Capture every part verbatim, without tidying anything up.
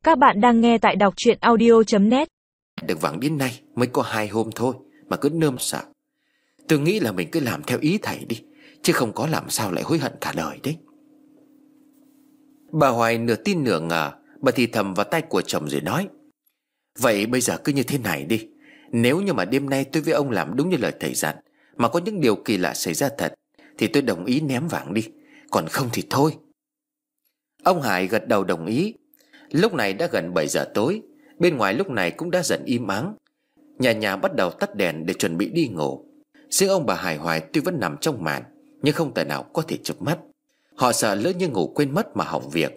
Các bạn đang nghe tại đọc truyện audio chấm net. Được vàng đến nay mới có hai hôm thôi mà cứ nơm sợ. Tôi nghĩ là mình cứ làm theo ý thầy đi, chứ không có làm sao lại hối hận cả đời đấy. Bà Hoài nửa tin nửa ngờ. Bà thì thầm vào tay của chồng rồi nói: Vậy bây giờ cứ như thế này đi. Nếu như mà đêm nay tôi với ông làm đúng như lời thầy dặn, mà có những điều kỳ lạ xảy ra thật, thì tôi đồng ý ném vàng đi. Còn không thì thôi. Ông Hải gật đầu đồng ý. Lúc này đã gần bảy giờ tối. Bên ngoài lúc này cũng đã dần im ắng. Nhà nhà bắt đầu tắt đèn để chuẩn bị đi ngủ. Riêng ông bà Hải Hoài tuy vẫn nằm trong màn, nhưng không thể nào có thể chợp mắt. Họ sợ lỡ như ngủ quên mất mà hỏng việc.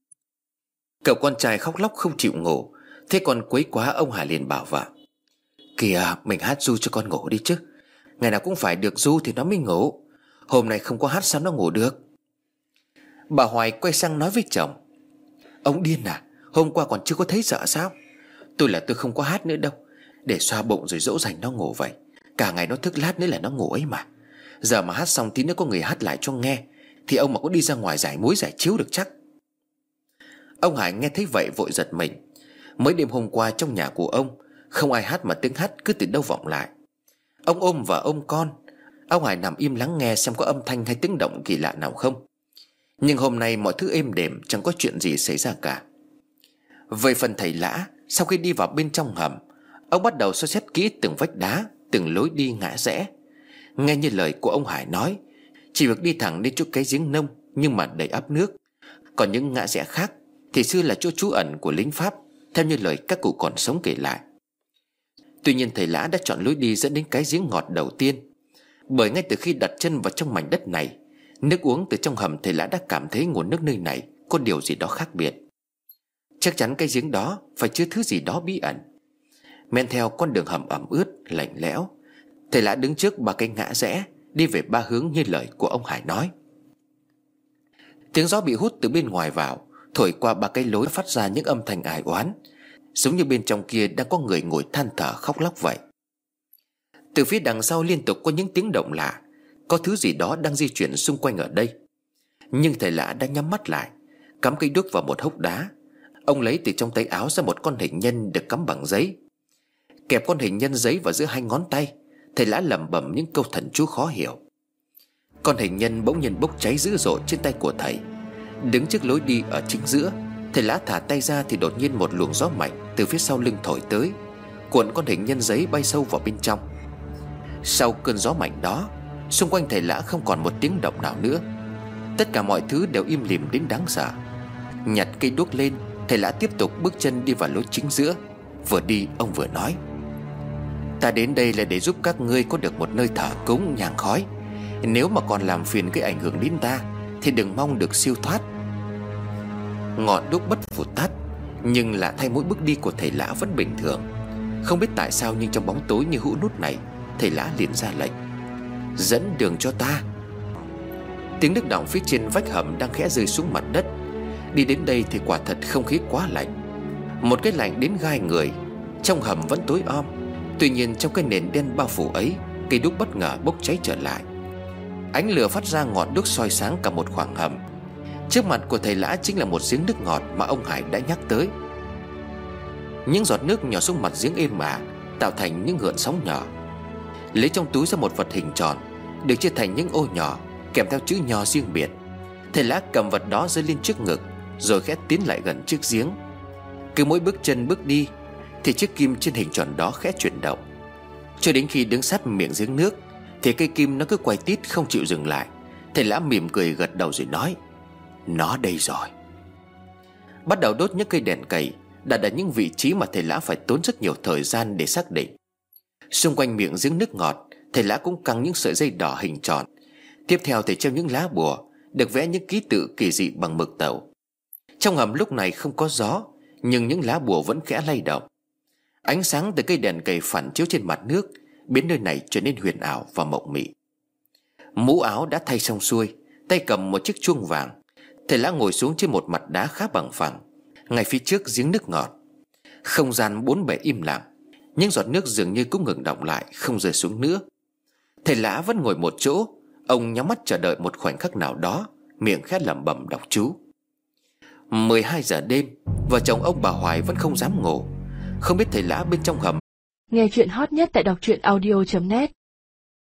Cậu con trai khóc lóc không chịu ngủ. Thế còn quấy quá, ông Hải liền bảo vợ: Kìa, mình hát ru cho con ngủ đi chứ. Ngày nào cũng phải được ru thì nó mới ngủ. Hôm nay không có hát sao nó ngủ được. Bà Hoài quay sang nói với chồng: Ông điên à? Hôm qua còn chưa có thấy sợ sao? Tôi là tôi không có hát nữa đâu, để xoa bụng rồi dỗ dành nó ngủ vậy. Cả ngày nó thức lát nữa là nó ngủ ấy mà. Giờ mà hát xong tí nữa có người hát lại cho nghe, thì ông mà có đi ra ngoài giải muối giải chiếu được chắc. Ông Hải nghe thấy vậy vội giật mình. Mới đêm hôm qua trong nhà của ông không ai hát, mà tiếng hát cứ từ đâu vọng lại. Ông ôm vợ ôm con. Ông Hải nằm im lắng nghe xem có âm thanh hay tiếng động kỳ lạ nào không. Nhưng hôm nay mọi thứ êm đềm, chẳng có chuyện gì xảy ra cả. Về phần thầy Lã, sau khi đi vào bên trong hầm, ông bắt đầu soi xét kỹ từng vách đá, từng lối đi ngã rẽ. Nghe như lời của ông Hải nói, chỉ việc đi thẳng đến chỗ cái giếng nông nhưng mà đầy ắp nước. Còn những ngã rẽ khác thì xưa là chỗ trú ẩn của lính Pháp, theo như lời các cụ còn sống kể lại. Tuy nhiên thầy Lã đã chọn lối đi dẫn đến cái giếng ngọt đầu tiên. Bởi ngay từ khi đặt chân vào trong mảnh đất này, nước uống từ trong hầm thầy Lã đã cảm thấy nguồn nước nơi này có điều gì đó khác biệt. Chắc chắn cái giếng đó phải chứa thứ gì đó bí ẩn. Men theo con đường hầm ẩm ướt, lạnh lẽo, thầy Lã đứng trước ba cái ngã rẽ, đi về ba hướng như lời của ông Hải nói. Tiếng gió bị hút từ bên ngoài vào, thổi qua ba cái lối phát ra những âm thanh ai oán, giống như bên trong kia đang có người ngồi than thở khóc lóc vậy. Từ phía đằng sau liên tục có những tiếng động lạ, có thứ gì đó đang di chuyển xung quanh ở đây. Nhưng thầy Lã đã nhắm mắt lại, cắm cây đuốc vào một hốc đá. Ông lấy từ trong tay áo ra một con hình nhân được cắm bằng giấy. Kẹp con hình nhân giấy vào giữa hai ngón tay, thầy Lã lẩm bẩm những câu thần chú khó hiểu. Con hình nhân bỗng nhiên bốc cháy dữ dội trên tay của thầy. Đứng trước lối đi ở chính giữa, thầy Lã thả tay ra thì đột nhiên một luồng gió mạnh từ phía sau lưng thổi tới, cuộn con hình nhân giấy bay sâu vào bên trong. Sau cơn gió mạnh đó, xung quanh thầy Lã không còn một tiếng động nào nữa. Tất cả mọi thứ đều im lìm đến đáng sợ. Nhặt cây đuốc lên, thầy Lã tiếp tục bước chân đi vào lối chính giữa. Vừa đi ông vừa nói: Ta đến đây là để giúp các ngươi có được một nơi thờ cúng nhang khói. Nếu mà còn làm phiền gây ảnh hưởng đến ta thì đừng mong được siêu thoát. Ngọn đuốc bất phụt tắt, nhưng lạ thay mỗi bước đi của thầy Lã vẫn bình thường. Không biết tại sao nhưng trong bóng tối như hũ nút này, thầy Lã liền ra lệnh: Dẫn đường cho ta. Tiếng nước đọng phía trên vách hầm đang khẽ rơi xuống mặt đất. Đi đến đây thì quả thật không khí quá lạnh, một cái lạnh đến gai người. Trong hầm vẫn tối om, tuy nhiên trong cái nền đen bao phủ ấy, cây đuốc bất ngờ bốc cháy trở lại. Ánh lửa phát ra ngọn đuốc soi sáng cả một khoảng hầm. Trước mặt của thầy Lã chính là một giếng nước ngọt mà ông Hải đã nhắc tới. Những giọt nước nhỏ xuống mặt giếng êm ả, tạo thành những gợn sóng nhỏ. Lấy trong túi ra một vật hình tròn, được chia thành những ô nhỏ, kèm theo chữ nho riêng biệt. Thầy Lã cầm vật đó giơ lên trước ngực, rồi khẽ tiến lại gần chiếc giếng. Cứ mỗi bước chân bước đi thì chiếc kim trên hình tròn đó khẽ chuyển động, cho đến khi đứng sát miệng giếng nước thì cây kim nó cứ quay tít không chịu dừng lại. Thầy Lã mỉm cười gật đầu rồi nói: Nó đây rồi. Bắt đầu đốt những cây đèn cầy, đặt ở những vị trí mà thầy Lã phải tốn rất nhiều thời gian để xác định. Xung quanh miệng giếng nước ngọt, thầy Lã cũng căng những sợi dây đỏ hình tròn. Tiếp theo thầy treo những lá bùa được vẽ những ký tự kỳ dị bằng mực tàu. Trong hầm lúc này không có gió, nhưng những lá bùa vẫn khẽ lay động. Ánh sáng từ cây đèn cầy phản chiếu trên mặt nước, biến nơi này trở nên huyền ảo và mộng mị. Mũ áo đã thay xong xuôi, tay cầm một chiếc chuông vàng, thầy Lã ngồi xuống trên một mặt đá khá bằng phẳng, ngay phía trước giếng nước ngọt. Không gian bốn bề im lặng, những giọt nước dường như cũng ngừng đọng lại, không rơi xuống nữa. Thầy Lã vẫn ngồi một chỗ. Ông nhắm mắt chờ đợi một khoảnh khắc nào đó, miệng khẽ lẩm bẩm đọc chú. mười hai giờ đêm, vợ chồng ông bà Hoài vẫn không dám ngủ. Không biết thầy Lã bên trong hầm. Nghe chuyện hot nhất tại đọc truyện audio chấm net.